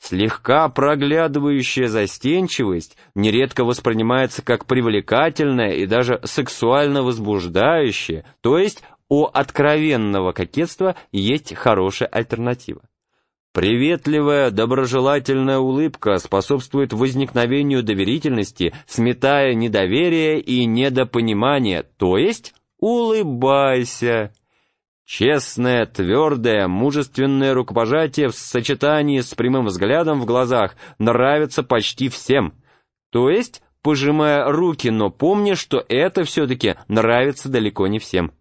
Слегка проглядывающая застенчивость нередко воспринимается как привлекательная и даже сексуально возбуждающая, то есть у откровенного кокетства есть хорошая альтернатива. Приветливая, доброжелательная улыбка способствует возникновению доверительности, сметая недоверие и недопонимание, то есть улыбайся. Честное, твердое, мужественное рукопожатие в сочетании с прямым взглядом в глазах нравится почти всем. То есть, пожимая руки, но помни, что это все-таки нравится далеко не всем.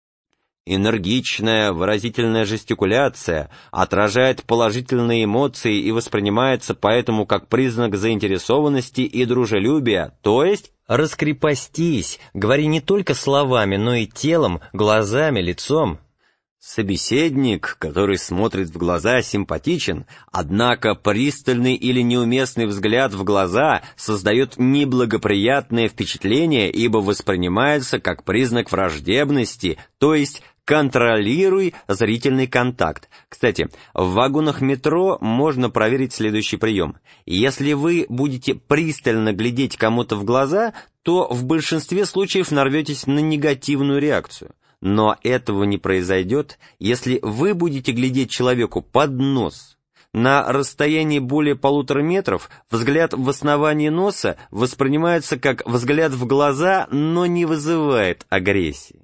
Энергичная, выразительная жестикуляция отражает положительные эмоции и воспринимается поэтому как признак заинтересованности и дружелюбия, то есть раскрепостись, говори не только словами, но и телом, глазами, лицом. Собеседник, который смотрит в глаза, симпатичен, однако пристальный или неуместный взгляд в глаза создает неблагоприятное впечатление, ибо воспринимается как признак враждебности, то есть контролируй зрительный контакт. Кстати, в вагонах метро можно проверить следующий прием. Если вы будете пристально глядеть кому-то в глаза, то в большинстве случаев нарветесь на негативную реакцию. Но этого не произойдет, если вы будете глядеть человеку под нос. На расстоянии более 1,5 метров взгляд в основании носа воспринимается как взгляд в глаза, но не вызывает агрессии.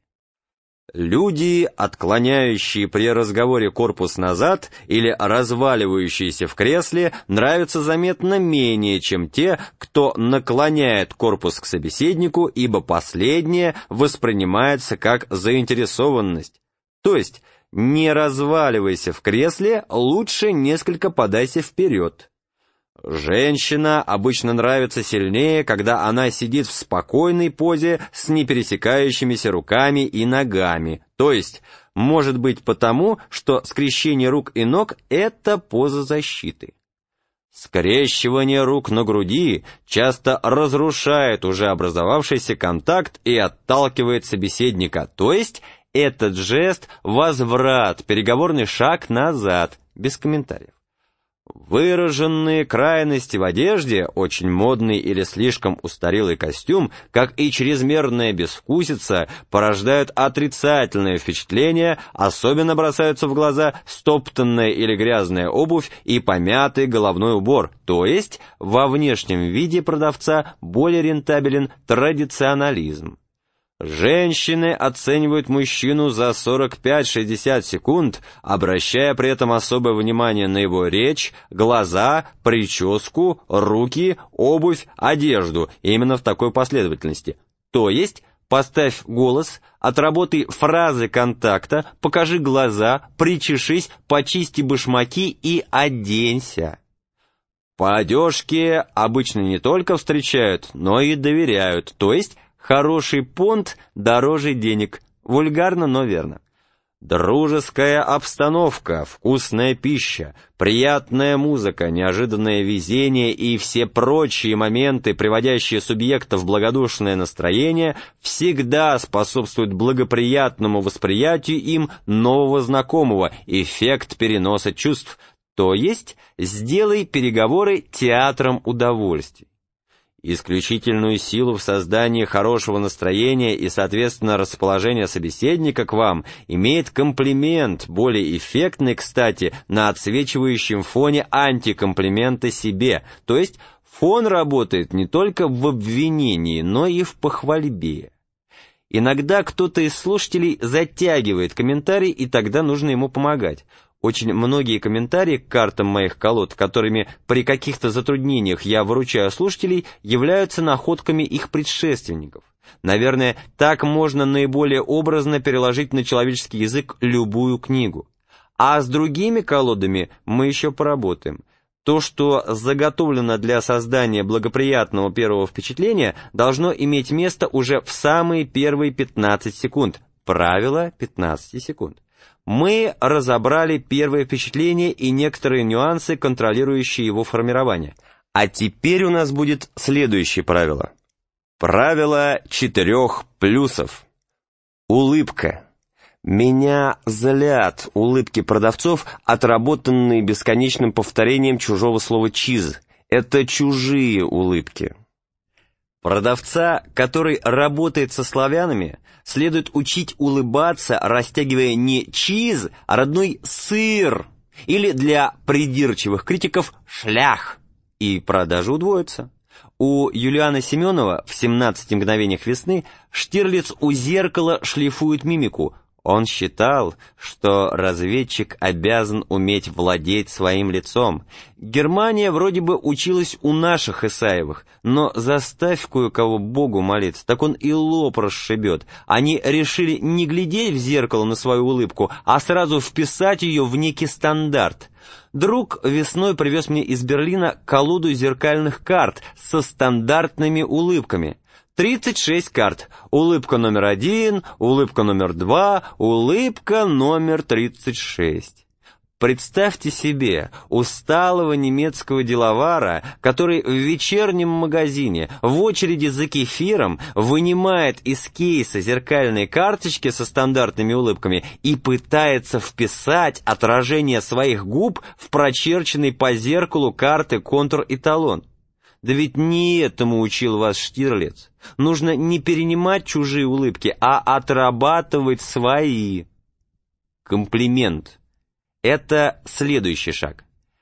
Люди, отклоняющие при разговоре корпус назад или разваливающиеся в кресле, нравятся заметно менее, чем те, кто наклоняет корпус к собеседнику, ибо последнее воспринимается как заинтересованность. То есть, не разваливайся в кресле, лучше несколько подайся вперед. Женщина обычно нравится сильнее, когда она сидит в спокойной позе с непересекающимися руками и ногами, то есть, может быть потому, что скрещение рук и ног – это поза защиты. Скрещивание рук на груди часто разрушает уже образовавшийся контакт и отталкивает собеседника, то есть, этот жест – возврат, переговорный шаг назад, без комментариев. Выраженные крайности в одежде, очень модный или слишком устарелый костюм, как и чрезмерная безвкусица, порождают отрицательное впечатление, особенно бросаются в глаза стоптанная или грязная обувь и помятый головной убор, то есть во внешнем виде продавца более рентабелен традиционализм. Женщины оценивают мужчину за 45-60 секунд, обращая при этом особое внимание на его речь, глаза, прическу, руки, обувь, одежду, именно в такой последовательности. То есть, поставь голос, отработай фразы контакта, покажи глаза, причешись, почисти башмаки и оденься. По одежке обычно не только встречают, но и доверяют, то есть, хороший понт дороже денег. Вульгарно, но верно. Дружеская обстановка, вкусная пища, приятная музыка, неожиданное везение и все прочие моменты, приводящие субъекта в благодушное настроение, всегда способствуют благоприятному восприятию им нового знакомого, эффект переноса чувств, то есть сделай переговоры театром удовольствий. Исключительную силу в создании хорошего настроения и, соответственно, расположения собеседника к вам имеет комплимент, более эффектный, кстати, на отсвечивающем фоне антикомплимента себе, то есть фон работает не только в обвинении, но и в похвальбе. Иногда кто-то из слушателей затягивает комментарий, и тогда нужно ему помогать. Очень многие комментарии к картам моих колод, которыми при каких-то затруднениях я выручаю слушателей, являются находками их предшественников. Наверное, так можно наиболее образно переложить на человеческий язык любую книгу. А с другими колодами мы еще поработаем. То, что заготовлено для создания благоприятного первого впечатления, должно иметь место уже в самые первые 15 секунд. Правило 15 секунд. Мы разобрали первое впечатление и некоторые нюансы, контролирующие его формирование. А теперь у нас будет следующее правило. Правило 4 плюсов. Улыбка. Меня злят улыбки продавцов, отработанные бесконечным повторением чужого слова «чиз». Это чужие улыбки. Продавца, который работает со славянами, следует учить улыбаться, растягивая не «чиз», а родной «сыр», или для придирчивых критиков «шлях», и продажи удвоятся. У Юлиана Семенова в «17 мгновениях весны» Штирлиц у зеркала шлифует мимику. Он считал, что разведчик обязан уметь владеть своим лицом. Германия вроде бы училась у наших Исаевых, но заставь кое-кого Богу молиться, так он и лоб расшибет. Они решили не глядеть в зеркало на свою улыбку, а сразу вписать ее в некий стандарт. Друг весной привез мне из Берлина колоду зеркальных карт со стандартными улыбками. 36 карт. Улыбка номер 1, улыбка номер 2, улыбка номер 36. Представьте себе усталого немецкого деловара, который в вечернем магазине в очереди за кефиром вынимает из кейса зеркальные карточки со стандартными улыбками и пытается вписать отражение своих губ в прочерченный по зеркалу карты контур и талон. Да ведь не этому учил вас Штирлиц. Нужно не перенимать чужие улыбки, а отрабатывать свои. Комплимент. Это следующий шаг.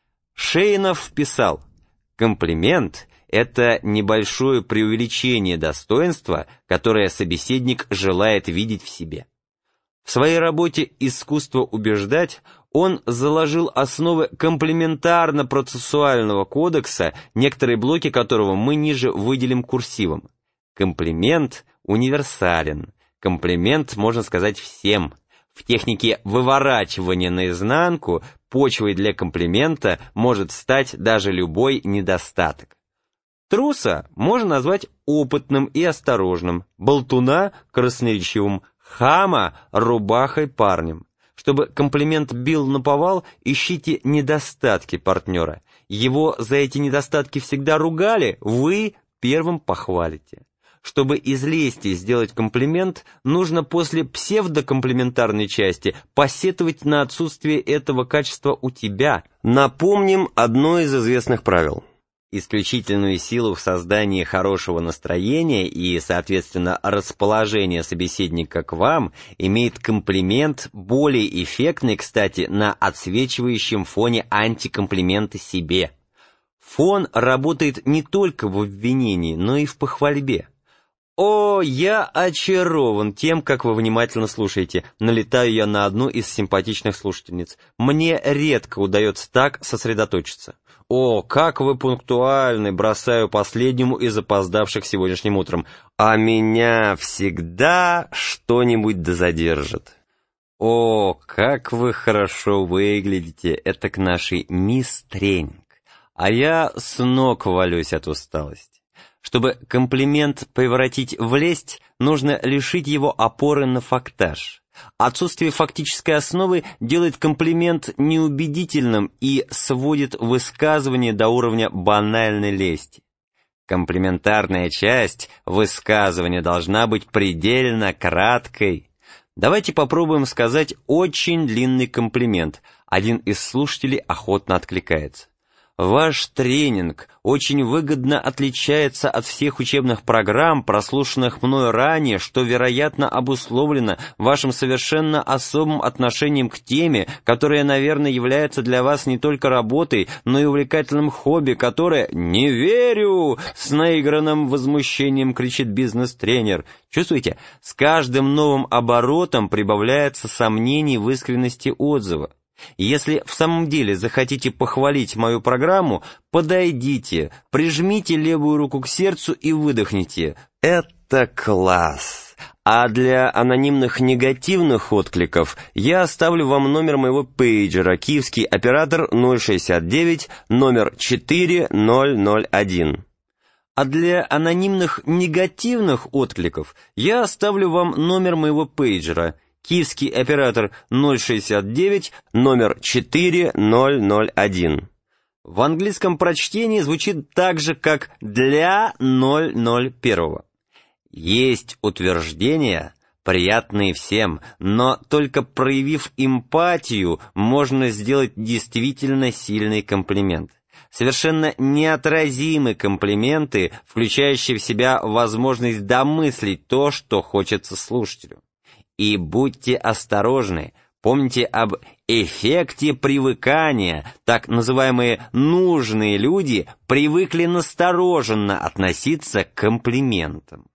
Шейнов писал: комплимент — это небольшое преувеличение достоинства, которое собеседник желает видеть в себе. В своей работе «Искусство убеждать» он заложил основы комплементарно-процессуального кодекса, некоторые блоки которого мы ниже выделим курсивом. Комплимент универсален. Комплимент можно сказать всем. В технике выворачивания наизнанку почвой для комплимента может стать даже любой недостаток. Труса можно назвать опытным и осторожным, болтуна – красноречивым, хама – рубахой парнем. Чтобы комплимент бил наповал, ищите недостатки партнера. Его за эти недостатки всегда ругали, вы первым похвалите. Чтобы из лести сделать комплимент, нужно после псевдокомплиментарной части посетовать на отсутствие этого качества у тебя. Напомним одно из известных правил. Исключительную силу в создании хорошего настроения и, соответственно, расположения собеседника к вам имеет комплимент, более эффектный, кстати, на отсвечивающем фоне антикомплимента себе. Фон работает не только в обвинении, но и в похвальбе. «О, я очарован тем, как вы внимательно слушаете. Налетаю я на одну из симпатичных слушательниц. Мне редко удается так сосредоточиться. О, как вы пунктуальны, бросаю последнему из опоздавших сегодняшним утром. А меня всегда что-нибудь да задержит. О, как вы хорошо выглядите, это к нашей мисс Тренинг. А я с ног валюсь от усталости. Чтобы комплимент превратить в лесть, нужно лишить его опоры на фактаж. Отсутствие фактической основы делает комплимент неубедительным и сводит высказывание до уровня банальной лести. Комплиментарная часть высказывания должна быть предельно краткой. Давайте попробуем сказать очень длинный комплимент. Один из слушателей охотно откликается. Ваш тренинг очень выгодно отличается от всех учебных программ, прослушанных мною ранее, что, вероятно, обусловлено вашим совершенно особым отношением к теме, которая, наверное, является для вас не только работой, но и увлекательным хобби, которое «Не верю!» с наигранным возмущением кричит бизнес-тренер. Чувствуете? С каждым новым оборотом прибавляется сомнений в искренности отзыва. Если в самом деле захотите похвалить мою программу, подойдите, прижмите левую руку к сердцу и выдохните. Это класс! А для анонимных негативных откликов я оставлю вам номер моего пейджера, киевский оператор 069, номер 4001. А для анонимных негативных откликов я оставлю вам номер моего пейджера, киевский оператор 069, номер 4001. В английском прочтении звучит так же, как «для 001». Есть утверждения, приятные всем, но только проявив эмпатию, можно сделать действительно сильный комплимент. Совершенно неотразимы комплименты, включающие в себя возможность домыслить то, что хочется слушателю. И будьте осторожны, помните об эффекте привыкания. Так называемые нужные люди привыкли настороженно относиться к комплиментам.